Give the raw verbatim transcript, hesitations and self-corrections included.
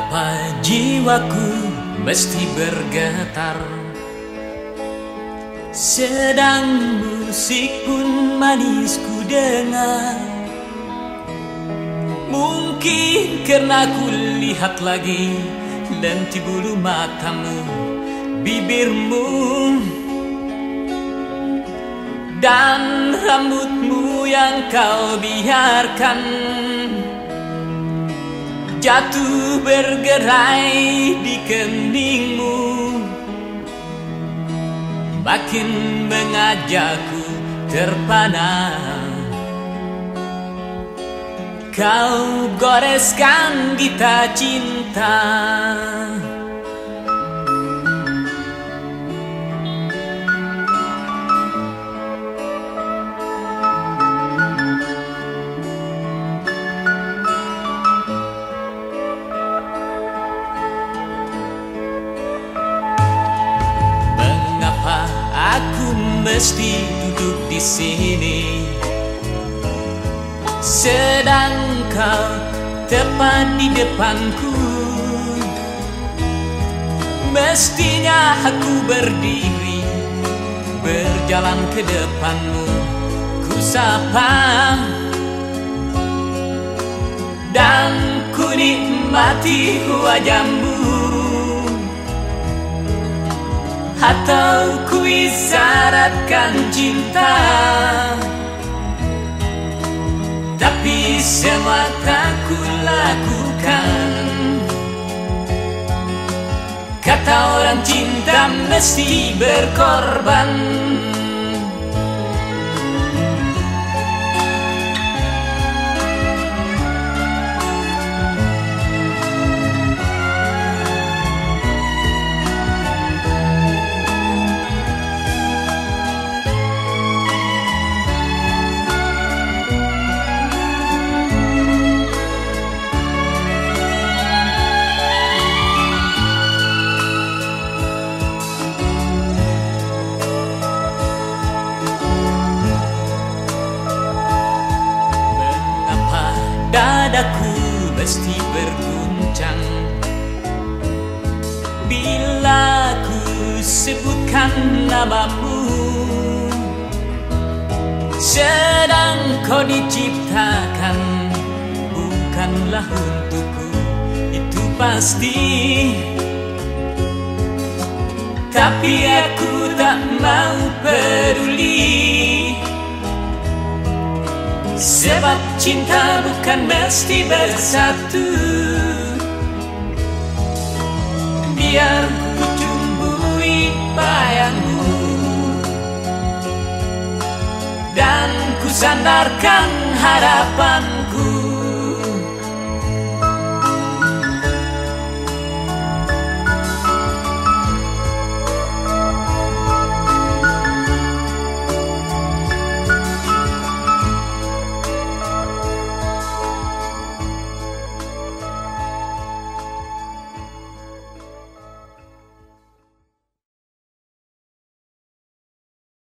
Mengapa jiwaku mesti bergetar, sedang musik pun manis ku dengar. Mungkin karena ku lihat lagi lenti bulu matamu, bibirmu, dan rambutmu yang kau biarkan jatuh bergerai di keningmu, makin mengajakku terpana. Kau goreskan gita cinta, aku mesti duduk di sini, sedang kau tepat di depanku. Mestinya aku berdiri, berjalan ke depanmu, ku sapa dan ku nikmati wajahmu. Atau ku isyaratkan cinta, tapi semua tak ku lakukan. Kata orang cinta mesti berkorban. Dadaku mesti berguncang bila ku sebutkan namamu, sedang kau diciptakan bukanlah untukku, itu pasti. Tapi aku tak mau peduli, sebab cinta bukan mesti bersatu. Biar ku cumbui bayangmu dan ku sandarkan harapanku